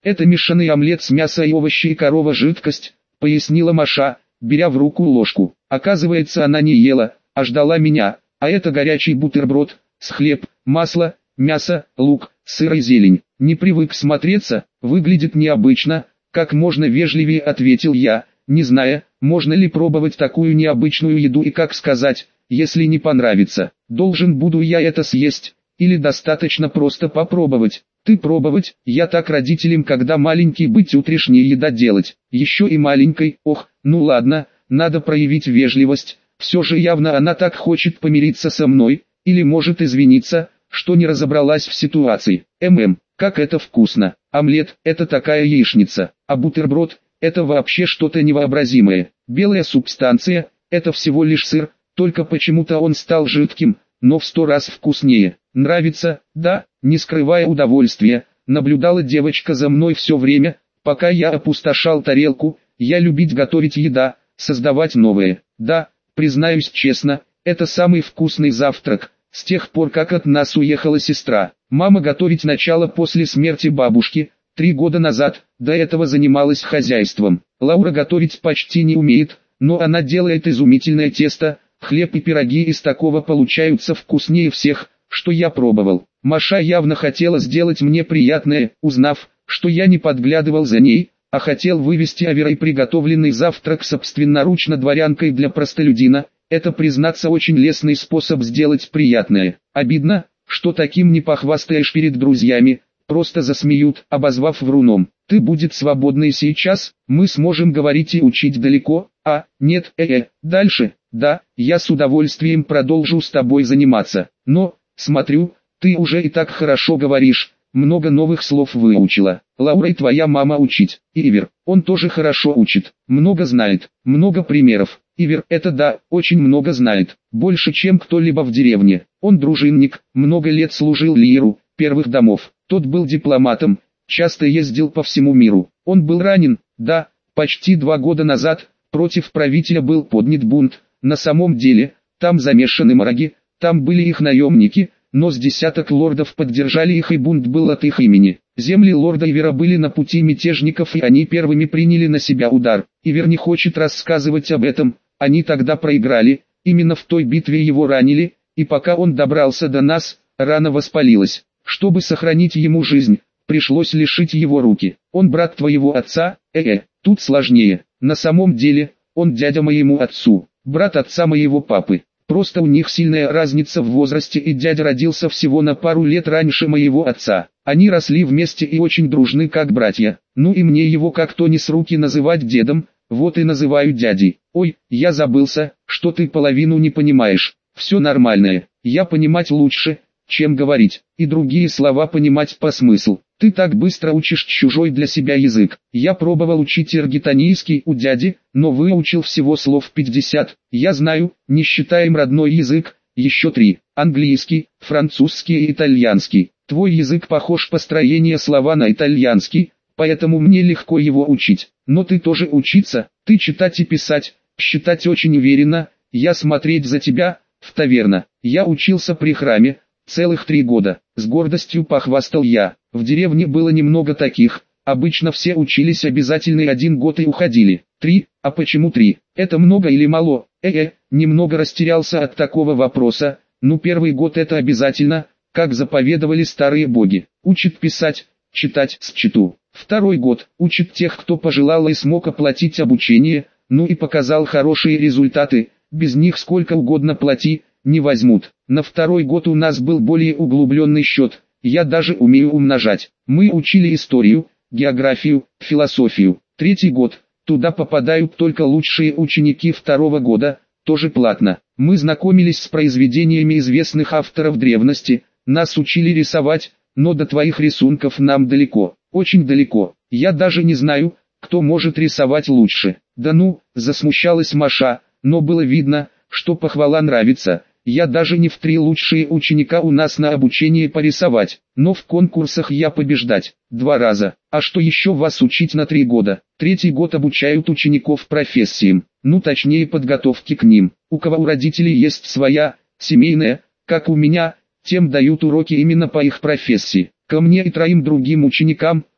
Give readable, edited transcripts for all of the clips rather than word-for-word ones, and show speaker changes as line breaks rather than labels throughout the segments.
Это мешанный омлет с мяса и овощей и корова жидкость, пояснила Маша, беря в руку ложку. Оказывается, она не ела, а ждала меня, а это горячий бутерброд, с хлеб, масло, мясо, лук, сыр и зелень. Не привык смотреться, выглядит необычно, как можно вежливее ответил я, не зная, можно ли пробовать такую необычную еду и как сказать, если не понравится. Должен буду я это съесть, или достаточно просто попробовать. Ты пробовать, я так родителям когда маленький быть утрешняя еда делать. Еще и маленькой, ох, ну ладно, надо проявить вежливость. Все же явно она так хочет помириться со мной, или может извиниться, что не разобралась в ситуации. Как это вкусно. Омлет – это такая яичница, а бутерброд – это вообще что-то невообразимое. Белая субстанция – это всего лишь сыр, только почему-то он стал жидким, но в 100 раз вкуснее. Нравится, да, не скрывая удовольствия, наблюдала девочка за мной все время, пока я опустошал тарелку. Я любить готовить еда, создавать новое. Да, признаюсь честно, это самый вкусный завтрак, с тех пор как от нас уехала сестра. Мама готовить начала после смерти бабушки, 3 года назад, до этого занималась хозяйством. Лаура готовить почти не умеет, но она делает изумительное тесто, хлеб и пироги из такого получаются вкуснее всех, что я пробовал. Маша явно хотела сделать мне приятное, узнав, что я не подглядывал за ней, а хотел вывести Аверой приготовленный завтрак собственноручно дворянкой для простолюдина. Это, признаться, очень лестный способ сделать приятное. Обидно, что таким не похвастаешь перед друзьями, просто засмеют, обозвав вруном. Ты будет свободной сейчас, мы сможем говорить и учить далеко, нет, дальше, да, я с удовольствием продолжу с тобой заниматься, но, смотрю, ты уже и так хорошо говоришь, много новых слов выучила. Лаура и твоя мама учить, Ивер, он тоже хорошо учит, много знает, много примеров. Ивер, это да, очень много знает, больше чем кто-либо в деревне. Он дружинник, много лет служил Лиеру, первых домов. Тот был дипломатом, часто ездил по всему миру. Он был ранен, да, почти 2 года назад, против правителя был поднят бунт. На самом деле, там замешаны мараги, там были их наемники, но с десяток лордов поддержали их и бунт был от их имени. Земли лорда Ивера были на пути мятежников и они первыми приняли на себя удар. Ивер не хочет рассказывать об этом, они тогда проиграли, именно в той битве его ранили, и пока он добрался до нас, рана воспалилась. Чтобы сохранить ему жизнь, пришлось лишить его руки. Он брат твоего отца, тут сложнее. На самом деле, он дядя моему отцу, брат отца моего папы. Просто у них сильная разница в возрасте и дядя родился всего на пару лет раньше моего отца. Они росли вместе и очень дружны как братья. Ну и мне его как-то не с руки называть дедом, вот и называю дядей. Ой, я забылся, что ты половину не понимаешь. Все нормальное, я понимать лучше, чем говорить, и другие слова понимать по смыслу. Ты так быстро учишь чужой для себя язык. Я пробовал учить иргитонийский у дяди, но выучил всего слов 50. Я знаю, не считаем родной язык, еще 3. Английский, французский и итальянский. Твой язык похож по строению слова на итальянский, поэтому мне легко его учить. Но ты тоже учиться, ты читать и писать, считать очень уверенно, я смотреть за тебя, в таверна. Я учился при храме, целых 3 года, с гордостью похвастал я. В деревне было немного таких, обычно все учились обязательный 1 год и уходили. 3, а почему 3? Это много или мало? Немного растерялся от такого вопроса. Ну, 1 год это обязательно, как заповедовали старые боги. Учит писать, читать с читу. 2 год учит тех, кто пожелал и смог оплатить обучение, ну и показал хорошие результаты, без них сколько угодно плати, не возьмут. На 2 год у нас был более углубленный счет, я даже умею умножать. Мы учили историю, географию, философию. 3 год, туда попадают только лучшие ученики 2 года, тоже платно. Мы знакомились с произведениями известных авторов древности, нас учили рисовать, но до твоих рисунков нам далеко, очень далеко. Я даже не знаю, кто может рисовать лучше. Да ну, засмущалась Маша, но было видно, что похвала нравится. Я даже не в 3 лучшие ученика у нас на обучение порисовать, но в конкурсах я побеждать 2 раза. А что еще вас учить на 3 года? 3 год обучают учеников профессиям, ну точнее подготовке к ним. У кого у родителей есть своя, семейная, как у меня, тем дают уроки именно по их профессии. Ко мне и 3 другим ученикам,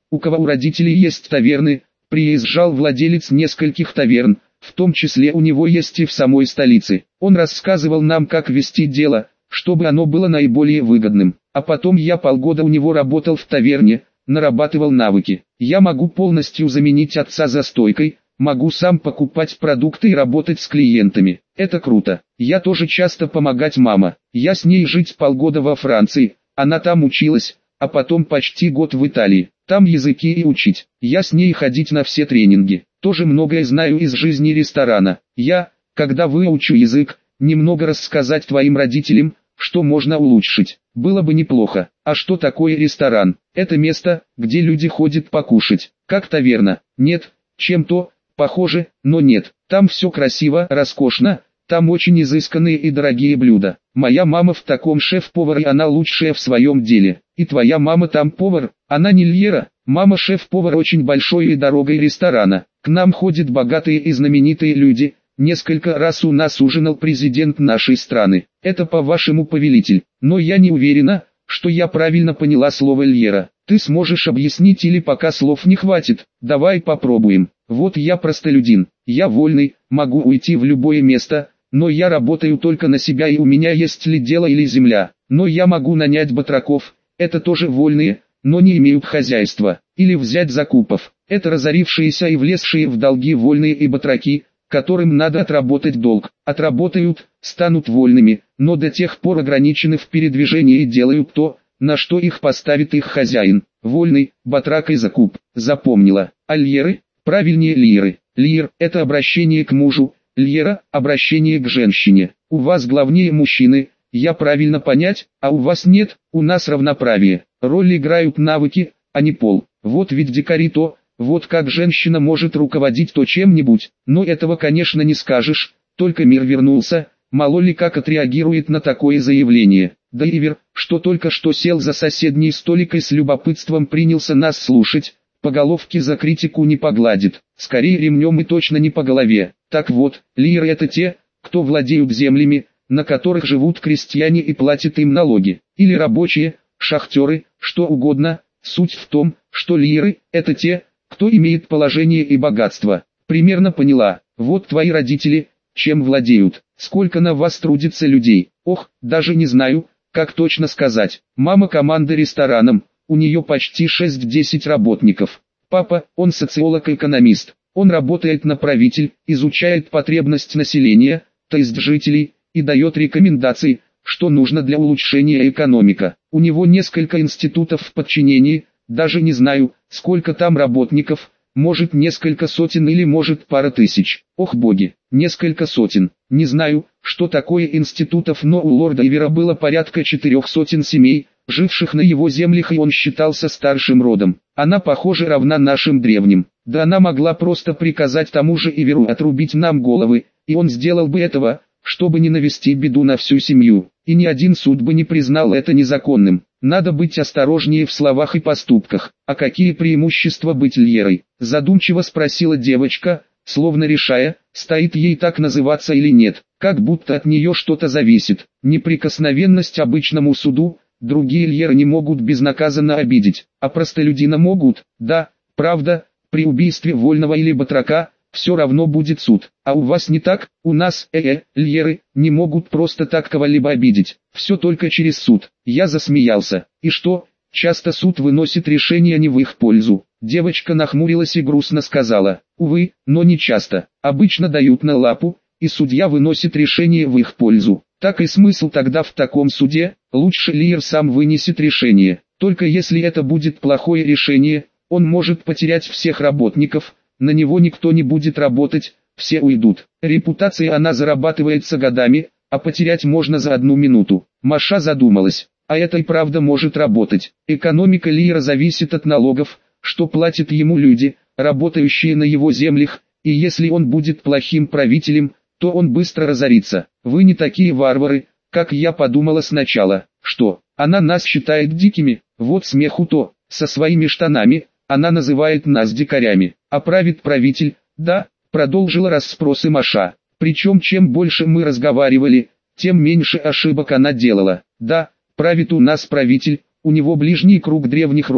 у кого у родителей есть таверны, приезжал владелец нескольких таверн, в том числе у него есть и в самой столице. Он рассказывал нам, как вести дело, чтобы оно было наиболее выгодным. А потом я полгода у него работал в таверне, нарабатывал навыки. Я могу полностью заменить отца за стойкой, могу сам покупать продукты и работать с клиентами. Это круто. Я тоже часто помогать мама. Я с ней жить полгода во Франции, она там училась, а потом почти год в Италии. Там языки и учить. Я с ней ходить на все тренинги. Тоже многое знаю из жизни ресторана. Я, когда выучу язык, немного рассказать твоим родителям, что можно улучшить. Было бы неплохо. А что такое ресторан? Это место, где люди ходят покушать. Как таверна? Нет, чем-то похоже, но нет. Там все красиво, роскошно, там очень изысканные и дорогие блюда. Моя мама в таком шеф-повар, и она лучшая в своем деле. И твоя мама там повар, она не Льера. Мама шеф-повар очень большой и дорогой ресторана. К нам ходят богатые и знаменитые люди. Несколько раз у нас ужинал президент нашей страны. Это по-вашему повелитель. Но я не уверена, что я правильно поняла слово Льера. Ты сможешь объяснить или пока слов не хватит? Давай попробуем. Вот я простолюдин. Я вольный, могу уйти в любое место, но я работаю только на себя, и у меня есть ли дело или земля. Но я могу нанять батраков, это тоже вольные, но не имеют хозяйства. Или взять закупов. Это разорившиеся и влезшие в долги вольные и батраки, которым надо отработать долг. Отработают, станут вольными, но до тех пор ограничены в передвижении и делают то, на что их поставит их хозяин. Вольный, батрак и закуп. Запомнила. А льеры? Правильнее лиры. Лир – это обращение к мужу, льера – обращение к женщине. У вас главнее мужчины, я правильно понять, а у вас нет, у нас равноправие. Роль играют навыки, а не пол. Вот ведь дикари то, вот как женщина может руководить то чем-нибудь, но этого, конечно, не скажешь, только мир вернулся, мало ли как отреагирует на такое заявление. Да Ивер, что только что сел за соседний столик и с любопытством принялся нас слушать, по головке за критику не погладит, скорее ремнем и точно не по голове. Так вот, лиры это те, кто владеют землями, на которых живут крестьяне и платят им налоги, или рабочие, шахтеры, что угодно. Суть в том, что лиры – это те, кто имеет положение и богатство. Примерно поняла. Вот твои родители, чем владеют, сколько на вас трудится людей. Ох, даже не знаю, как точно сказать. Мама команда рестораном, у нее почти 6-10 работников. Папа, он социолог-экономист. Он работает на правитель, изучает потребность населения, то есть жителей, и дает рекомендации, что нужно для улучшения экономики. У него несколько институтов в подчинении, даже не знаю, сколько там работников, может несколько сотен или может пара тысяч. Ох боги, несколько сотен. Не знаю, что такое институтов, но у лорда Ивера было порядка 400 семей, живших на его землях, и он считался старшим родом. Она, похоже, равна нашим древним. Да она могла просто приказать тому же Иверу отрубить нам головы, и он сделал бы этого, чтобы не навести беду на всю семью. И ни один суд бы не признал это незаконным. Надо быть осторожнее в словах и поступках. А какие преимущества быть льерой? Задумчиво спросила девочка, словно решая, стоит ей так называться или нет. Как будто от нее что-то зависит. Неприкосновенность обычному суду, другие льеры не могут безнаказанно обидеть. А простолюдина могут, да, правда, при убийстве вольного или батрака, все равно будет суд. А у вас не так? У нас, льеры, не могут просто так кого-либо обидеть. Все только через суд. Я засмеялся. И что? Часто суд выносит решение не в их пользу. Девочка нахмурилась и грустно сказала. Увы, но не часто. Обычно дают на лапу, и судья выносит решение в их пользу. Так и смысл тогда в таком суде? Лучше льер сам вынесет решение. Только если это будет плохое решение, он может потерять всех работников. На него никто не будет работать, все уйдут. Репутация она зарабатывается годами, а потерять можно за 1 минуту. Маша задумалась, а это и правда может работать. Экономика лира зависит от налогов, что платят ему люди, работающие на его землях, и если он будет плохим правителем, то он быстро разорится. Вы не такие варвары, как я подумала сначала. Что, она нас считает дикими? Вот смеху-то, со своими штанами. Она называет нас дикарями, а правит правитель, да, продолжила расспросы Маша. Причем чем больше мы разговаривали, тем меньше ошибок она делала. Да, правит у нас правитель, у него ближний круг древних родов,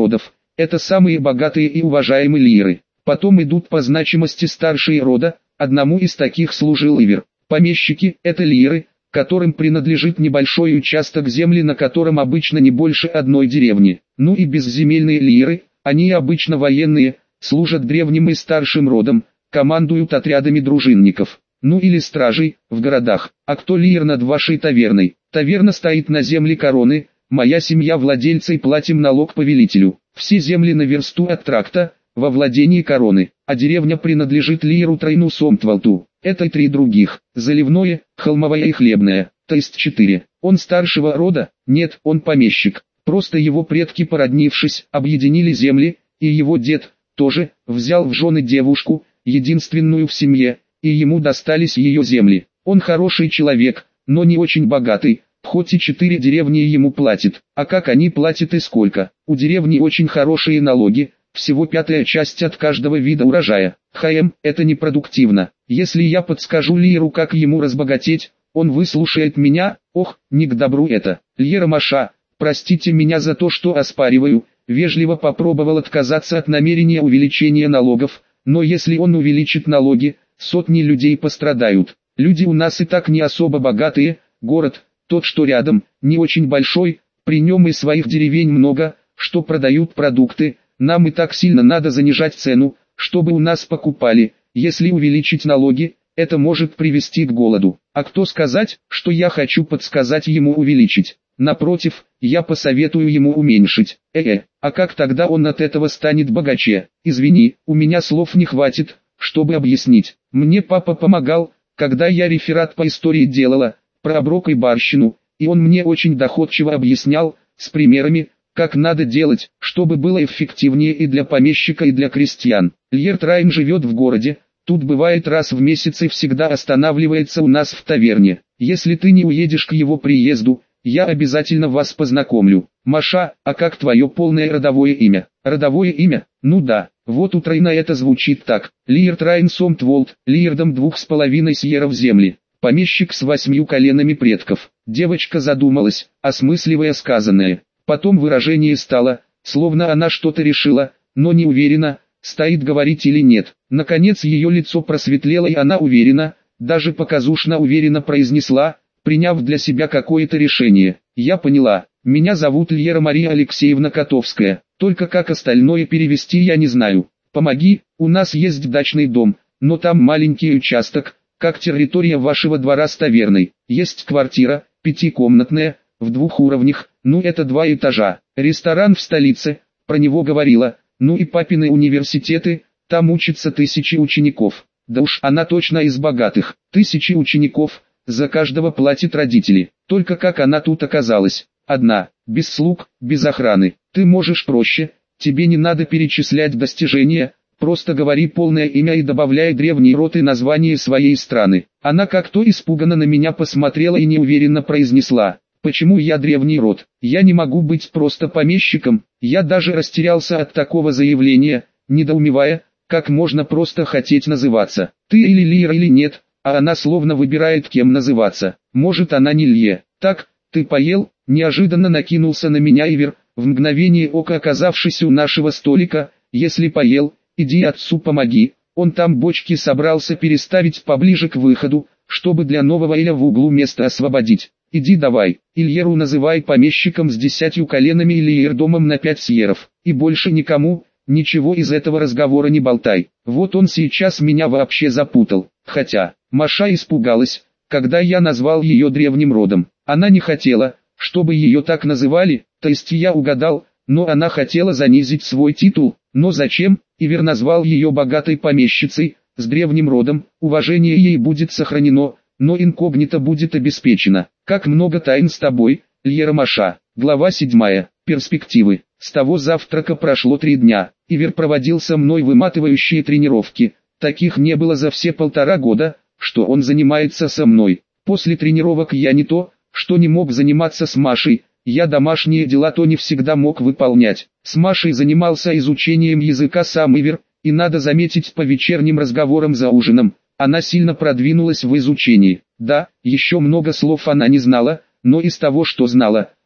это самые богатые и уважаемые лиеры. Потом идут по значимости старшие рода, одному из таких служил Ивер. Помещики – это лиеры, которым принадлежит небольшой участок земли, на котором обычно не больше одной деревни. Ну и безземельные лиеры, они обычно военные, служат древним и старшим родом, командуют отрядами дружинников. Ну или стражей, в городах. А кто лиер над вашей таверной? Таверна стоит на земле короны, моя семья владельцы и платим налог повелителю. Все земли на версту от тракта, во владении короны, а деревня принадлежит лиеру Трайну Сомтвалту. Это и 3 других: заливное, холмовое и хлебное, то есть 4. Он старшего рода? Нет, он помещик. Просто его предки, породнившись, объединили земли, и его дед тоже взял в жены девушку, единственную в семье, и ему достались ее земли. Он хороший человек, но не очень богатый, хоть и 4 деревни ему платит. А как они платят и сколько? У деревни очень хорошие налоги, всего 1/5 часть от каждого вида урожая. Это непродуктивно. Если я подскажу лиеру, как ему разбогатеть, он выслушает меня. Ох, не к добру это. Льера Маша, простите меня за то, что оспариваю, вежливо попробовал отказаться от намерения увеличения налогов, но если он увеличит налоги, сотни людей пострадают. Люди у нас и так не особо богатые, город, тот что рядом, не очень большой, при нем и своих деревень много, что продают продукты, нам и так сильно надо занижать цену, чтобы у нас покупали. Если увеличить налоги, это может привести к голоду. А кто сказать, что я хочу подсказать ему увеличить? Напротив, я посоветую ему уменьшить. А как тогда он от этого станет богаче? Извини, у меня слов не хватит, чтобы объяснить. Мне папа помогал, когда я реферат по истории делала, про оброк и барщину, и он мне очень доходчиво объяснял, с примерами, как надо делать, чтобы было эффективнее и для помещика, и для крестьян. Льер Трайн живет в городе, тут бывает раз в месяц и всегда останавливается у нас в таверне. Если ты не уедешь к его приезду, я обязательно вас познакомлю. Маша, а как твое полное родовое имя? Родовое имя? Ну да, вот у Трайна это звучит так. Лиер Трайн Сомтволт, лиердом 2,5 сьеров земли. Помещик с 8 коленами предков. Девочка задумалась, осмысливая сказанное. Потом выражение стало, словно она что-то решила, но не уверена, стоит говорить или нет. Наконец ее лицо просветлело, и она уверенно, даже показушно уверенно произнесла, приняв для себя какое-то решение. Я поняла, меня зовут Льера Мария Алексеевна Котовская, только как остальное перевести я не знаю. Помоги, у нас есть дачный дом, но там маленький участок, как территория вашего двора с таверной. Есть квартира, 5-комнатная, в 2 уровнях, ну это 2 этажа. Ресторан в столице, про него говорила, ну и папины университеты, там учатся 1000 учеников. Да уж, она точно из богатых. 1000 учеников, за каждого платят родители. Только как она тут оказалась? Одна, без слуг, без охраны. Ты можешь проще, тебе не надо перечислять достижения, просто говори полное имя и добавляй древний род и название своей страны. Она как-то испуганно на меня посмотрела и неуверенно произнесла: почему я древний род? Я не могу быть просто помещиком. Я даже растерялся от такого заявления, недоумевая, как можно просто хотеть называться. Ты или Лиера или нет, а она словно выбирает, кем называться. Может, она не Лье. Так, ты поел? Неожиданно накинулся на меня Ивер, в мгновение ока оказавшись у нашего столика. Если поел, иди отцу помоги. Он там бочки собрался переставить поближе к выходу, чтобы для нового Иля в углу место освободить. Иди давай, Ильеру называй помещиком с 10 коленами или ирдомом на 5 сьеров, и больше никому, ничего из этого разговора не болтай. Вот он сейчас меня вообще запутал. Хотя, Маша испугалась, когда я назвал ее древним родом. Она не хотела, чтобы ее так называли, то есть я угадал, но она хотела занизить свой титул. Но зачем? Ивер назвал ее богатой помещицей, с древним родом, уважение ей будет сохранено, но инкогнито будет обеспечено. Как много тайн с тобой, Льера Маша. Глава 7. Перспективы. С того завтрака прошло 3 дня. Ивер проводил со мной выматывающие тренировки. Таких не было за все 1,5 года, что он занимается со мной. После тренировок я не то, что не мог заниматься с Машей. Я домашние дела то не всегда мог выполнять. С Машей занимался изучением языка сам Ивер, и надо заметить, по вечерним разговорам за ужином, она сильно продвинулась в изучении. Да, еще много слов она не знала, но из того, что знала,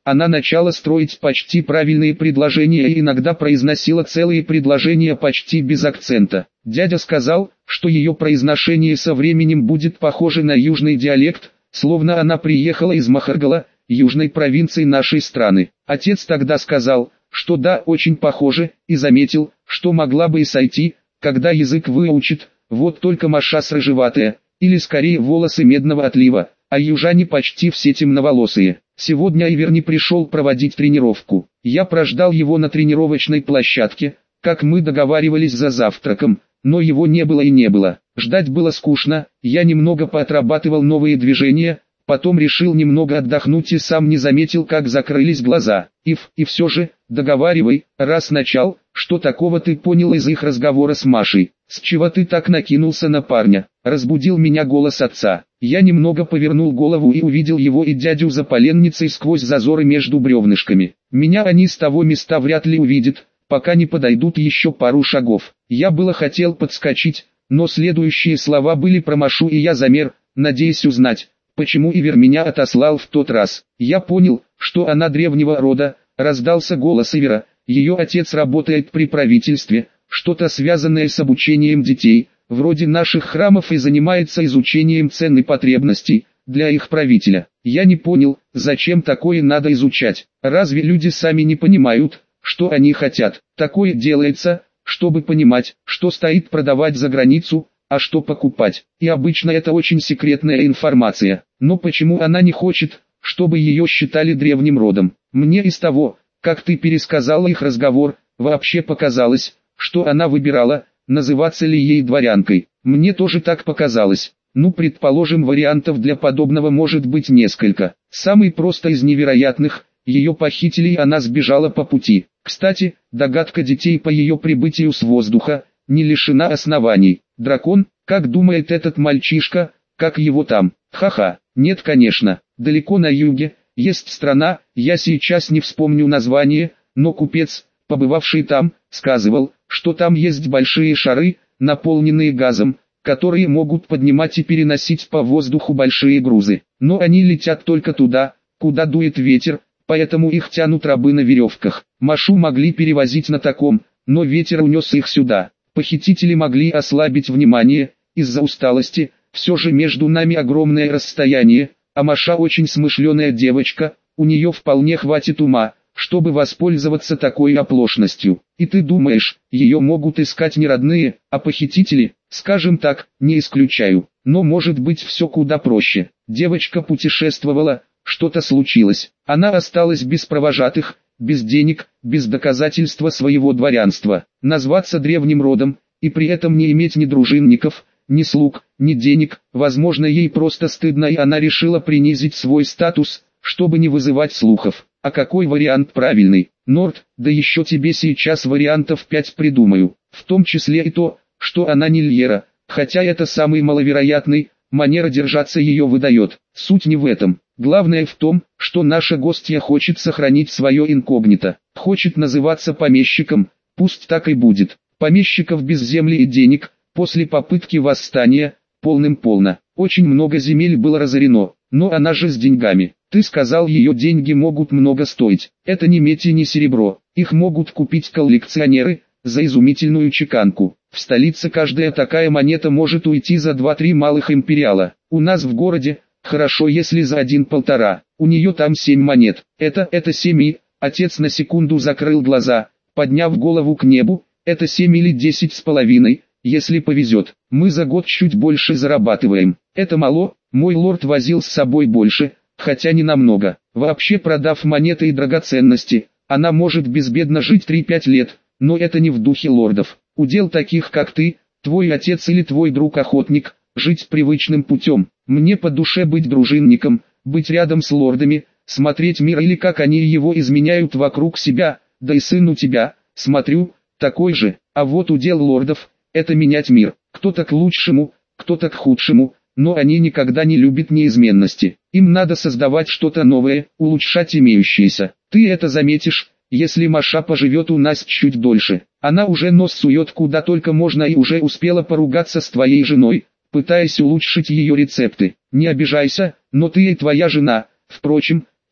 она начала строить почти правильные предложения и иногда произносила целые предложения почти без акцента. Дядя сказал, что ее произношение со временем будет похоже на южный диалект, словно она приехала из Махаргала, южной провинции нашей страны. Отец тогда сказал, что да, очень похоже, и заметил, что могла бы и сойти, когда язык выучит, вот только Маша рыжеватая, или скорее волосы медного отлива, а южане почти все темноволосые. Сегодня Ивер не пришел проводить тренировку. Я прождал его на тренировочной площадке, как мы договаривались за завтраком, но его не было и не было. Ждать было скучно, я немного поотрабатывал новые движения, потом решил немного отдохнуть и сам не заметил, как закрылись глаза. Ив, и все же, договаривай, раз начал, что такого ты понял из их разговора с Машей? С чего ты так накинулся на парня? Разбудил меня голос отца. Я немного повернул голову и увидел его и дядю за поленницей сквозь зазоры между бревнышками. Меня они с того места вряд ли увидят, пока не подойдут еще пару шагов. Я было хотел подскочить, но следующие слова были про Машу и я замер, надеясь узнать, почему Ивер меня отослал в тот раз. Я понял, что она древнего рода, раздался голос Ивера, ее отец работает при правительстве, что-то связанное с обучением детей, вроде наших храмов и занимается изучением цен и потребностей, для их правителя. Я не понял, зачем такое надо изучать, разве люди сами не понимают, что они хотят? Такое делается, чтобы понимать, что стоит продавать за границу, а что покупать. И обычно это очень секретная информация. Но почему она не хочет, чтобы ее считали древним родом? Мне из того, как ты пересказала их разговор, вообще показалось, что она выбирала, называться ли ей дворянкой. Мне тоже так показалось. Ну, предположим, вариантов для подобного может быть несколько. Самый простой из невероятных, ее похитили и она сбежала по пути. Кстати, догадка детей по ее прибытию с воздуха не лишена оснований. Дракон, как думает этот мальчишка, как его там? Ха-ха, нет, конечно, далеко на юге, есть страна, я сейчас не вспомню название, но купец, побывавший там, сказывал, что там есть большие шары, наполненные газом, которые могут поднимать и переносить по воздуху большие грузы. Но они летят только туда, куда дует ветер, поэтому их тянут рабы на веревках. Машу могли перевозить на таком, но ветер унес их сюда. Похитители могли ослабить внимание, из-за усталости, все же между нами огромное расстояние, а Маша очень смышленая девочка, у нее вполне хватит ума, чтобы воспользоваться такой оплошностью. И ты думаешь, ее могут искать не родные, а похитители? Скажем так, не исключаю. Но может быть все куда проще. Девочка путешествовала, что-то случилось. Она осталась без провожатых, без денег, без доказательства своего дворянства. Назваться древним родом, и при этом не иметь ни дружинников, ни слуг, ни денег. Возможно, ей просто стыдно, и она решила принизить свой статус, чтобы не вызывать слухов. А какой вариант правильный? Норд, да еще тебе сейчас вариантов 5 придумаю. В том числе и то, что она не Льера, хотя это самый маловероятный, манера держаться ее выдает. Суть не в этом. Главное в том, что наша гостья хочет сохранить свое инкогнито. Хочет называться помещиком, пусть так и будет. Помещиков без земли и денег, после попытки восстания, полным-полно. Очень много земель было разорено, но она же с деньгами. Ты сказал, ее деньги могут много стоить. Это не медь и не серебро. Их могут купить коллекционеры, за изумительную чеканку. В столице каждая такая монета может уйти за 2-3 малых империала. У нас в городе, хорошо если за 1-1,5. У нее там 7 монет. Это 7 и... Отец на секунду закрыл глаза, подняв голову к небу. Это 7 или 10,5, если повезет. Мы за год чуть больше зарабатываем. Это мало, мой лорд возил с собой больше, хотя не намного. Вообще, продав монеты и драгоценности, она может безбедно жить 3-5 лет, но это не в духе лордов. Удел таких как ты, твой отец или твой друг-охотник, жить привычным путем. Мне по душе быть дружинником, быть рядом с лордами, смотреть мир или как они его изменяют вокруг себя, да и сын у тебя, смотрю, такой же. А вот удел лордов – это менять мир. Кто-то к лучшему, кто-то к худшему, но они никогда не любят неизменности. Им надо создавать что-то новое, улучшать имеющееся. Ты это заметишь, если Маша поживет у нас чуть дольше. Она уже нос сует куда только можно и уже успела поругаться с твоей женой, пытаясь улучшить ее рецепты. Не обижайся, но ты и твоя жена, впрочем,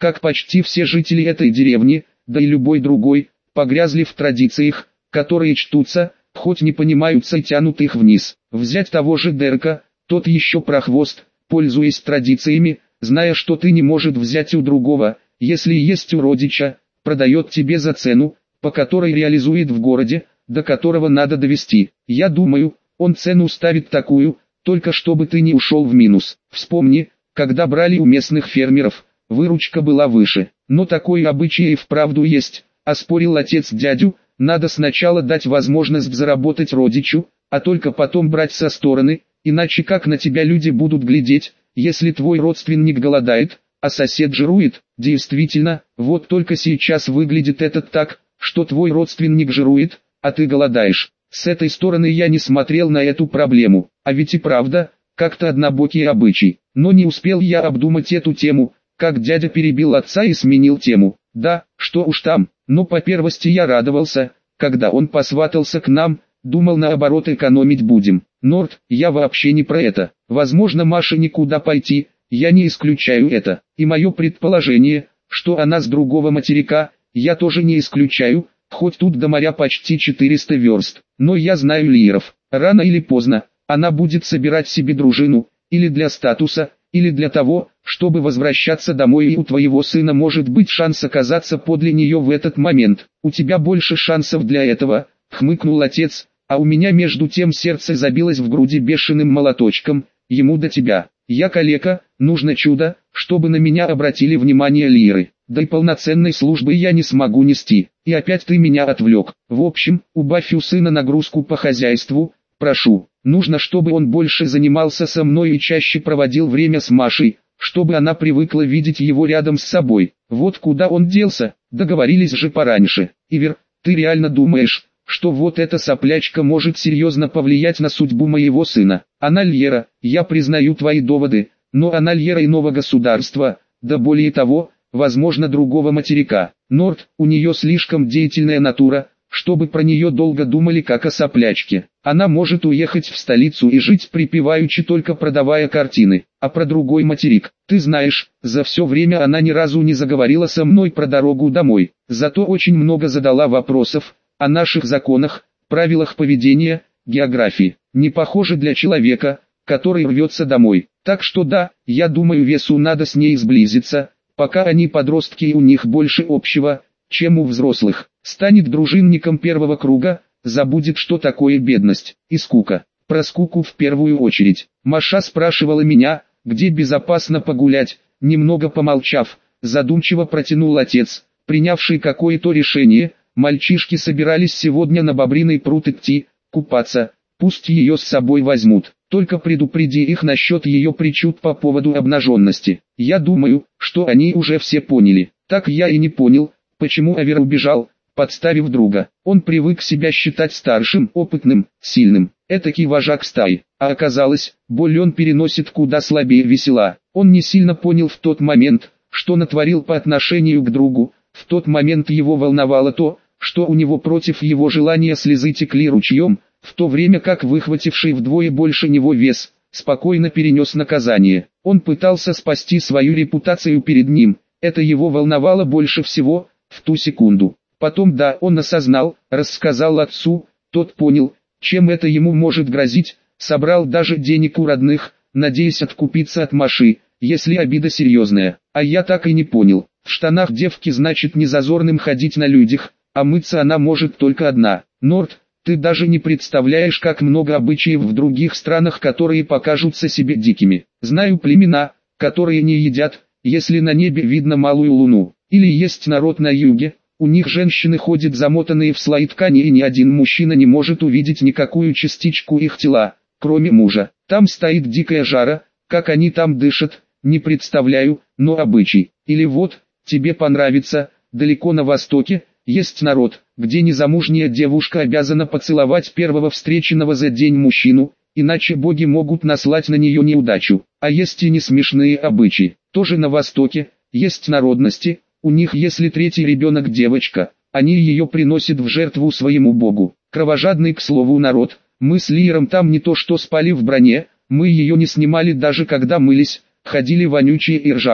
как почти все жители этой деревни, да и любой другой, погрязли в традициях, которые чтутся, хоть не понимаются и тянут их вниз. Взять того же Дерка, тот еще прохвост, пользуясь традициями, зная, что ты не можешь взять у другого, если есть у родича, продает тебе за цену, по которой реализует в городе, до которого надо довести. Я думаю, он цену ставит такую, только чтобы ты не ушел в минус. Вспомни, когда брали у местных фермеров, выручка была выше. Но такой обычай и вправду есть, оспорил отец дядю, надо сначала дать возможность заработать родичу, а только потом брать со стороны, иначе как на тебя люди будут глядеть, если твой родственник голодает, а сосед жирует. Действительно, вот только сейчас выглядит это так, что твой родственник жирует, а ты голодаешь. С этой стороны я не смотрел на эту проблему, а ведь и правда, как-то однобокий обычай. Но не успел я обдумать эту тему, как дядя перебил отца и сменил тему. Да, что уж там, но по первости я радовался, когда он посватался к нам, думал наоборот экономить будем. Норд, я вообще не про это. Возможно, Маше никуда пойти, я не исключаю это. И мое предположение, что она с другого материка, я тоже не исключаю, хоть тут до моря почти 400 верст. Но я знаю лиров, рано или поздно, она будет собирать себе дружину, или для статуса, или для того, чтобы возвращаться домой, и у твоего сына может быть шанс оказаться подле нее в этот момент. У тебя больше шансов для этого, хмыкнул отец, а у меня между тем сердце забилось в груди бешеным молоточком, ему до тебя. Я калека, нужно чудо, чтобы на меня обратили внимание лиры. Да и полноценной службы я не смогу нести. И опять ты меня отвлек. В общем, убавь у сына нагрузку по хозяйству, прошу. Нужно, чтобы он больше занимался со мной и чаще проводил время с Машей, чтобы она привыкла видеть его рядом с собой. Вот куда он делся, договорились же пораньше. Ивер, ты реально думаешь, что вот эта соплячка может серьезно повлиять на судьбу моего сына? Она льера, я признаю твои доводы, но она льера иного государства, да более того, возможно другого материка. Норд, у нее слишком деятельная натура, чтобы про нее долго думали как о соплячке. Она может уехать в столицу и жить припеваючи, только продавая картины. А про другой материк, ты знаешь, за все время она ни разу не заговорила со мной про дорогу домой. Зато очень много задала вопросов о наших законах, правилах поведения, географии. Не похоже для человека, который рвется домой. Так что да, я думаю, Весу надо с ней сблизиться, пока они подростки и у них больше общего, чем у взрослых. Станет дружинником первого круга, забудет, что такое бедность и скука. Про скуку в первую очередь. Маша спрашивала меня, где безопасно погулять. Немного помолчав, задумчиво протянул отец, принявший какое-то решение. Мальчишки собирались сегодня на Бобриный пруд идти, купаться, пусть ее с собой возьмут. Только предупреди их насчет ее причуд по поводу обнаженности. Я думаю, что они уже все поняли. Так я и не понял, почему Авер убежал, подставив друга. Он привык себя считать старшим, опытным, сильным, этакий вожак стаи. А оказалось, боль он переносит куда слабее Весела. Он не сильно понял в тот момент, что натворил по отношению к другу. В тот момент его волновало то, что у него против его желания слезы текли ручьем, в то время как выхвативший вдвое больше него вес, спокойно перенес наказание. Он пытался спасти свою репутацию перед ним, это его волновало больше всего, в ту секунду. Потом да, он осознал, рассказал отцу, тот понял, чем это ему может грозить, собрал даже денег у родных, надеясь откупиться от Маши, если обида серьезная. А я так и не понял, в штанах девки значит не зазорным ходить на людях, а мыться она может только одна. Норд, ты даже не представляешь, как много обычаев в других странах, которые покажутся себе дикими. Знаю племена, которые не едят, если на небе видно малую луну. Или есть народ на юге, у них женщины ходят замотанные в слои ткани, и ни один мужчина не может увидеть никакую частичку их тела, кроме мужа. Там стоит дикая жара, как они там дышат, не представляю, но обычай. Или вот, тебе понравится, далеко на востоке, есть народ, где незамужняя девушка обязана поцеловать первого встреченного за день мужчину, иначе боги могут наслать на нее неудачу. А есть и не смешные обычаи, тоже на востоке, есть народности, у них если третий ребенок девочка, они ее приносят в жертву своему богу. Кровожадный, к слову, народ, мы с Лиром там не то что спали в броне, мы ее не снимали даже когда мылись, ходили вонючие и ржавые.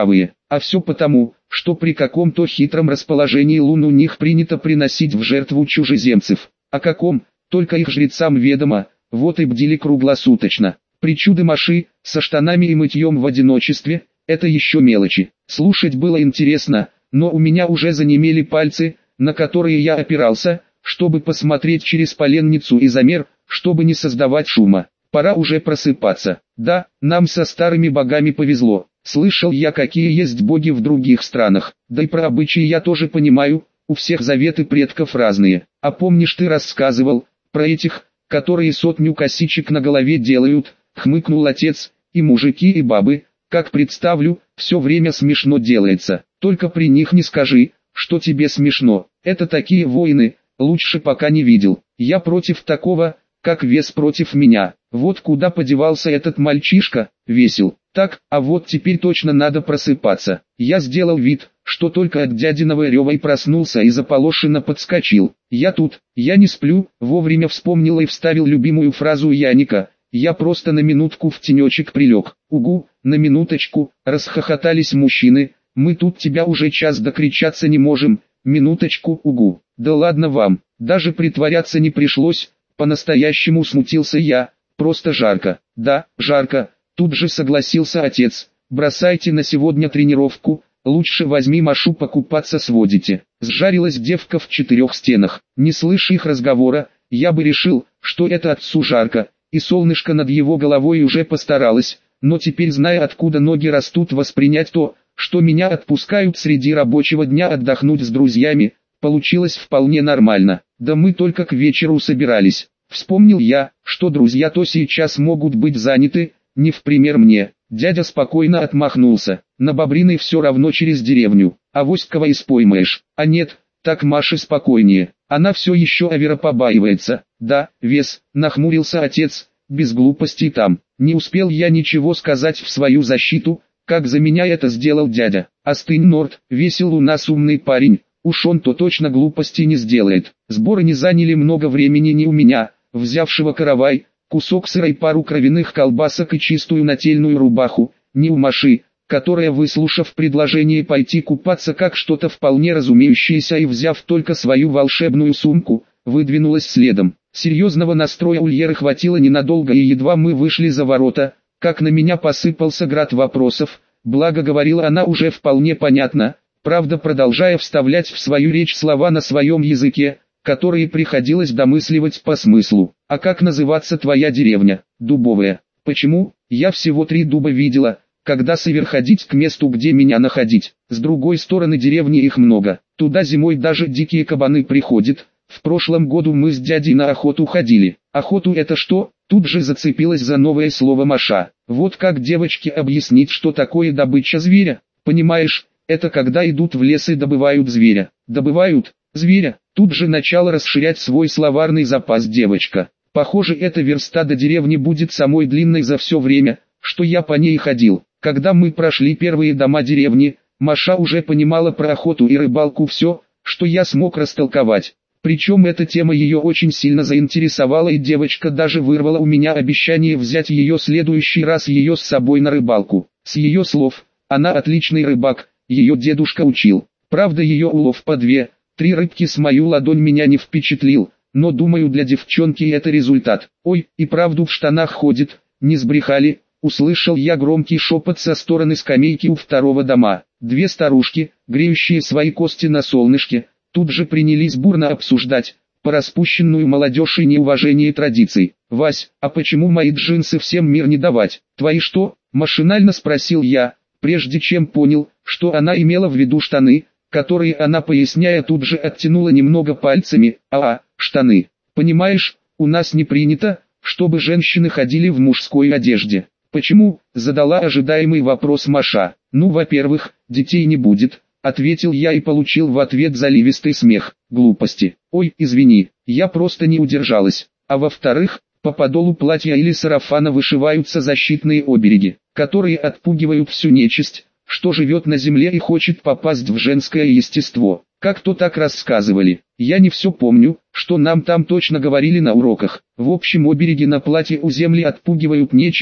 А все потому, что при каком-то хитром расположении лун у них принято приносить в жертву чужеземцев. О каком, только их жрецам ведомо, вот и бдили круглосуточно. Причуды Маши, со штанами и мытьем в одиночестве, это еще мелочи. Слушать было интересно, но у меня уже занемели пальцы, на которые я опирался, чтобы посмотреть через поленницу и замер, чтобы не создавать шума. Пора уже просыпаться. Да, нам со старыми богами повезло. Слышал я, какие есть боги в других странах. Да и про обычаи я тоже понимаю, у всех заветы предков разные. А помнишь, ты рассказывал про этих, которые 100 косичек на голове делают, хмыкнул отец, и мужики и бабы, как представлю, все время смешно делается. Только при них не скажи, что тебе смешно. Это такие воины, лучше пока не видел. Я против такого, как вес против меня. Вот куда подевался этот мальчишка, весел. Так, а вот теперь точно надо просыпаться. Я сделал вид, что только от дядиного рева и проснулся и заполошенно подскочил. Я тут, я не сплю, вовремя вспомнил и вставил любимую фразу Яника. Я просто на минутку в тенечек прилег. Угу, на минуточку, расхохотались мужчины. Мы тут тебя уже час докричаться не можем. Минуточку, угу. Да ладно вам, даже притворяться не пришлось. По-настоящему смутился я. Просто жарко. Да, жарко. Тут же согласился отец. Бросайте на сегодня тренировку. Лучше возьми Машу покупаться сводите. Сжарилась девка в 4 стенах. Не слыша их разговора, я бы решил, что это отцу жарко. И солнышко над его головой уже постаралось. Но теперь, зная, откуда ноги растут, воспринять то, что меня отпускают среди рабочего дня отдохнуть с друзьями, получилось вполне нормально. Да мы только к вечеру собирались. Вспомнил я, что друзья-то сейчас могут быть заняты, не в пример мне. Дядя спокойно отмахнулся. На Бобриной все равно через деревню. Авось кого и споймаешь. А нет, так Маше спокойнее. Она все еще Авера побаивается. Да, вес, нахмурился отец, без глупостей там. Не успел я ничего сказать в свою защиту, как за меня это сделал дядя. Остынь, Норд, весел у нас умный парень. Уж он-то точно глупости не сделает. Сборы не заняли много времени ни у меня, взявшего каравай, кусок сыра и пару кровяных колбасок и чистую нательную рубаху, ни у Маши, которая, выслушав предложение пойти купаться как что-то вполне разумеющееся и взяв только свою волшебную сумку, выдвинулась следом. Серьезного настроя у Льеры хватило ненадолго, и едва мы вышли за ворота, как на меня посыпался град вопросов, благо говорила она уже вполне понятно, правда продолжая вставлять в свою речь слова на своем языке, которые приходилось домысливать по смыслу. А как называться твоя деревня? Дубовая. Почему? Я всего 3 дуба видела, когда север ходить к месту, где меня находить. С другой стороны деревни их много, туда зимой даже дикие кабаны приходят. В прошлом году мы с дядей на охоту ходили. Охоту это что? Тут же зацепилась за новое слово Маша. Вот как девочке объяснить, что такое добыча зверя? Понимаешь, это когда идут в лес и добывают зверя. Добывают зверя. Тут же начала расширять свой словарный запас девочка. Похоже, эта верста до деревни будет самой длинной за все время, что я по ней ходил. Когда мы прошли первые дома деревни, Маша уже понимала про охоту и рыбалку все, что я смог растолковать. Причем эта тема ее очень сильно заинтересовала, и девочка даже вырвала у меня обещание взять ее следующий раз ее с собой на рыбалку. С ее слов, она отличный рыбак, ее дедушка учил. Правда, ее улов по 2-3 рыбки с мою ладонь меня не впечатлил, но думаю, для девчонки это результат. Ой, и правду в штанах ходит, не сбрехали. Услышал я громкий шепот со стороны скамейки у второго дома. 2 старушки, греющие свои кости на солнышке, тут же принялись бурно обсуждать по распущенную молодежь и неуважение традиций. «Вась, а почему мои джинсы всем мир не давать? Твои что?» – машинально спросил я, прежде чем понял, что она имела в виду штаны, которые она, поясняя, тут же оттянула немного пальцами. Штаны. Понимаешь, у нас не принято, чтобы женщины ходили в мужской одежде. «Почему?» – задала ожидаемый вопрос Маша. «Ну, во-первых, детей не будет», – ответил я и получил в ответ заливистый смех. «Глупости. Ой, извини, я просто не удержалась. А во-вторых, по подолу платья или сарафана вышиваются защитные обереги, которые отпугивают всю нечисть, что живет на земле и хочет попасть в женское естество. Как-то так рассказывали. Я не все помню, что нам там точно говорили на уроках. В общем, обереги на платье у земли отпугивают нечисть,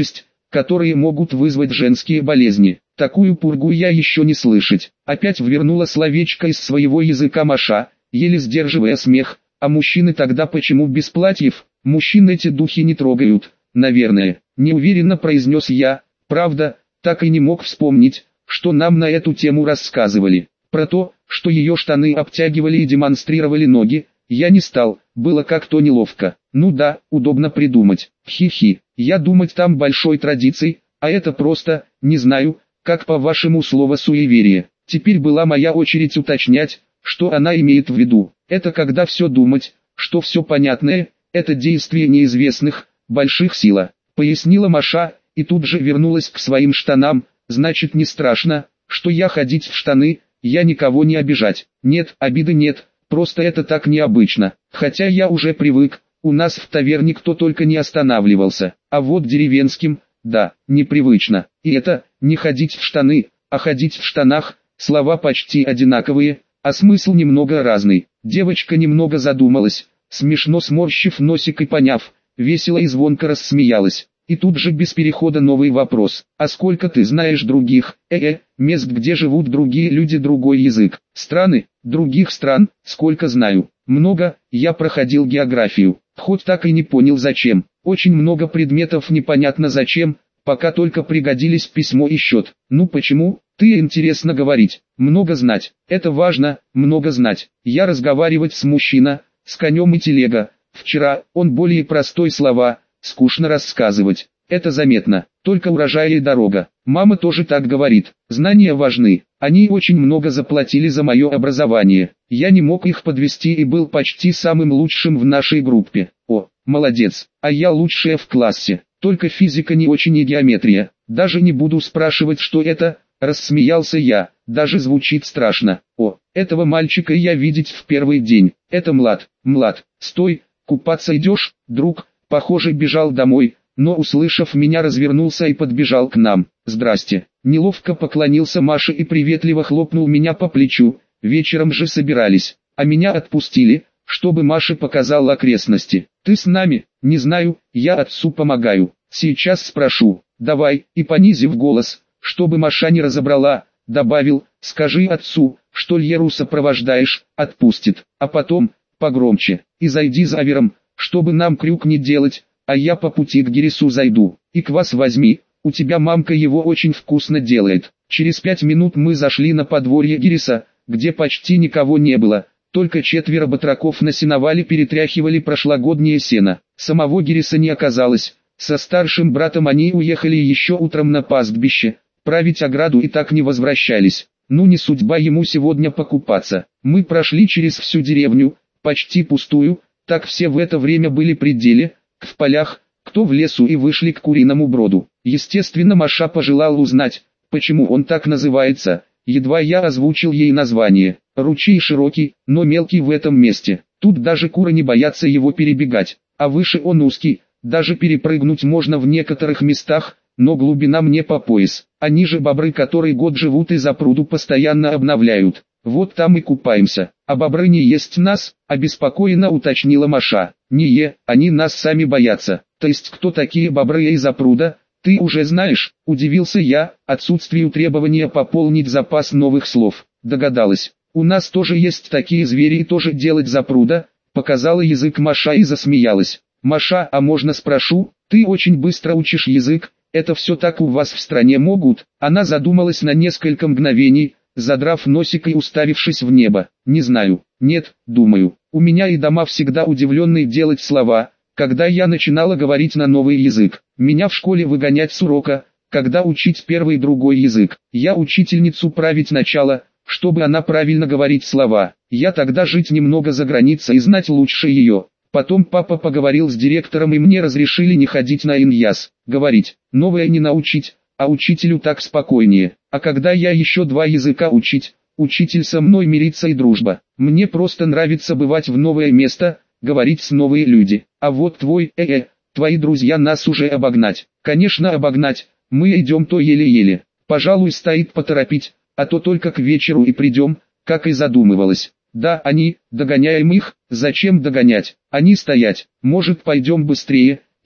которые могут вызвать женские болезни. Такую пургу я еще не слышать. Опять ввернула словечко из своего языка Маша, еле сдерживая смех. А мужчины тогда почему без платьев? Мужчин эти духи не трогают, наверное. Неуверенно произнес я. Правда, так и не мог вспомнить, что нам на эту тему рассказывали. Про то, что ее штаны обтягивали и демонстрировали ноги, я не стал, было как-то неловко. Ну да, удобно придумать. Хи-хи, я думать там большой традиций, а это просто, не знаю, как по-вашему слово суеверие. Теперь была моя очередь уточнять, что она имеет в виду. Это когда все думать, что все понятное, это действие неизвестных, больших сила, пояснила Маша, и тут же вернулась к своим штанам. Значит, не страшно, что я ходить в штаны, я никого не обижать. Нет, обиды нет, просто это так необычно. Хотя я уже привык, у нас в таверне кто только не останавливался. А вот деревенским, да, непривычно. И это, не ходить в штаны, а ходить в штанах, слова почти одинаковые, а смысл немного разный. Девочка немного задумалась, смешно сморщив носик и поняв, весело и звонко рассмеялась. И тут же без перехода новый вопрос. А сколько ты знаешь других, мест, где живут другие люди, другой язык? Страны, других стран, сколько знаю. Много, я проходил географию, хоть так и не понял зачем. Очень много предметов непонятно зачем, пока только пригодились письмо и счет. Ну почему? Ты интересно говорить, много знать. Это важно, много знать. Я разговаривать с мужчина, с конем и телега. Вчера, он более простой слова. Скучно рассказывать, это заметно, только урожай и дорога. Мама тоже так говорит, знания важны, они очень много заплатили за мое образование. Я не мог их подвести и был почти самым лучшим в нашей группе. О, молодец, а я лучшая в классе, только физика не очень и геометрия. Даже не буду спрашивать, что это, рассмеялся я, даже звучит страшно. О, этого мальчика я видеть в первый день, это Млад. Млад, стой, купаться идешь, друг? Похоже, бежал домой, но услышав меня, развернулся и подбежал к нам. Здрасте. Неловко поклонился Маше и приветливо хлопнул меня по плечу. Вечером же собирались, а меня отпустили, чтобы Маша показала окрестности. Ты с нами? Не знаю, я отцу помогаю. Сейчас спрошу. Давай, и понизив голос, чтобы Маша не разобрала, добавил, скажи отцу, что Леру сопровождаешь, отпустит. А потом, погромче, и зайди за Авером, чтобы нам крюк не делать, а я по пути к Гирису зайду. И квас возьми, у тебя мамка его очень вкусно делает. Через 5 минут мы зашли на подворье Гириса, где почти никого не было, только 4 батраков на сеновале перетряхивали прошлогоднее сено. Самого Гириса не оказалось, со старшим братом они уехали еще утром на пастбище, править ограду и так не возвращались. Ну не судьба ему сегодня покупаться. Мы прошли через всю деревню, почти пустую, так все в это время были при деле, в полях, кто в лесу, и вышли к Куриному Броду. Естественно, Маша пожелала узнать, почему он так называется. Едва я озвучил ей название. Ручей широкий, но мелкий в этом месте. Тут даже куры не боятся его перебегать, а выше он узкий, даже перепрыгнуть можно в некоторых местах, но глубина мне по пояс. А ниже бобры, которые год живут и запруду постоянно обновляют. Вот там и купаемся. А бобры не есть нас? Обеспокоенно уточнила Маша. Не они нас сами боятся. То есть кто такие бобры из запруда? Ты уже знаешь? Удивился я, отсутствию требования пополнить запас новых слов. Догадалась. У нас тоже есть такие звери и тоже делать запруда. Показала язык Маша и засмеялась. Маша, а можно спрошу? Ты очень быстро учишь язык. Это все так у вас в стране могут? Она задумалась на несколько мгновений, задрав носик и уставившись в небо. Не знаю, нет, думаю. У меня и дома всегда удивленные делать слова, когда я начинала говорить на новый язык. Меня в школе выгонять с урока, когда учить первый и другой язык. Я учительницу править начала, чтобы она правильно говорить слова. Я тогда жить немного за границей и знать лучше ее. Потом папа поговорил с директором и мне разрешили не ходить на иньяс. Говорить, новое не научить, а учителю так спокойнее. А когда я еще 2 языка учить, учитель со мной мирится и дружба. Мне просто нравится бывать в новое место, говорить с новые люди. А вот твои друзья нас уже обогнать. Конечно обогнать, мы идем то еле-еле. Пожалуй, стоит поторопить, а то только к вечеру и придем, как и задумывалась. Да, догоняем их, зачем догонять? Они стоять, может пойдем быстрее,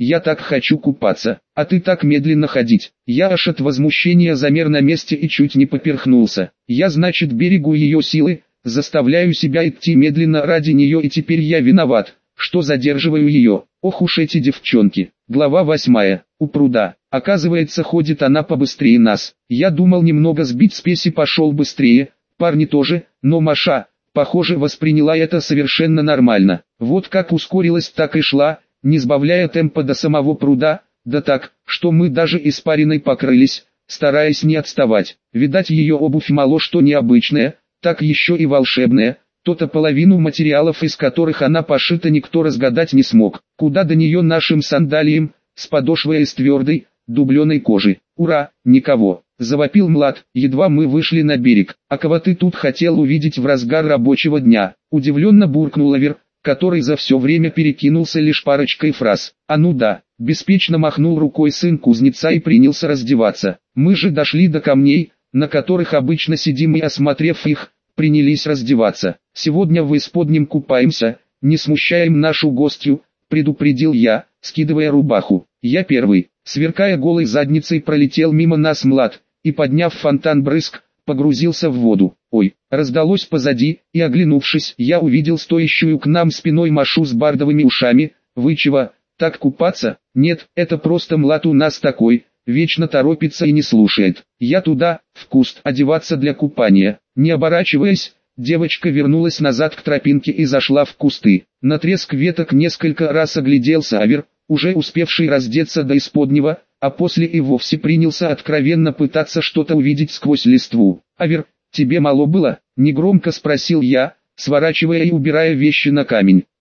я так хочу купаться, а ты так медленно ходить. Я аж от возмущения замер на месте и чуть не поперхнулся. Я, значит, берегу ее силы, заставляю себя идти медленно ради нее, и теперь я виноват, что задерживаю ее. Ох уж эти девчонки. Глава 8. У пруда. Оказывается, ходит она побыстрее нас. Я думал немного сбить спесь и пошел быстрее, парни тоже, но Маша, похоже, восприняла это совершенно нормально. Вот как ускорилась, так и шла, не сбавляя темпа до самого пруда, да так, что мы даже испариной покрылись, стараясь не отставать. Видать, ее обувь мало что необычная, так еще и волшебная. То-то половину материалов, из которых она пошита, никто разгадать не смог. Куда до нее нашим сандалиям, с подошвой из твердой, дубленой кожи. «Ура, никого!» — завопил Млад, едва мы вышли на берег. «А кого ты тут хотел увидеть в разгар рабочего дня?» — удивленно буркнул Авер, который за все время перекинулся лишь парочкой фраз. «А ну да!» — беспечно махнул рукой сын кузнеца и принялся раздеваться. Мы же дошли до камней, на которых обычно сидим, и, осмотрев их, принялись раздеваться. «Сегодня в исподнем купаемся, не смущаем нашу гостью», — предупредил я, скидывая рубаху. Я первый, сверкая голой задницей, пролетел мимо нас Млад, и, подняв фонтан брызг, погрузился в воду. «Ой!» — раздалось позади, и, оглянувшись, я увидел стоящую к нам спиной Машу с бардовыми ушами. «Вы чего, так купаться?» «Нет, это просто Млад у нас такой, вечно торопится и не слушает. Я туда, в куст, одеваться для купания». Не оборачиваясь, девочка вернулась назад к тропинке и зашла в кусты. На треск веток несколько раз огляделся Авер, уже успевший раздеться до исподнего, а после и вовсе принялся откровенно пытаться что-то увидеть сквозь листву. «Авер, тебе мало было?» — негромко спросил я, сворачивая и убирая вещи на камень.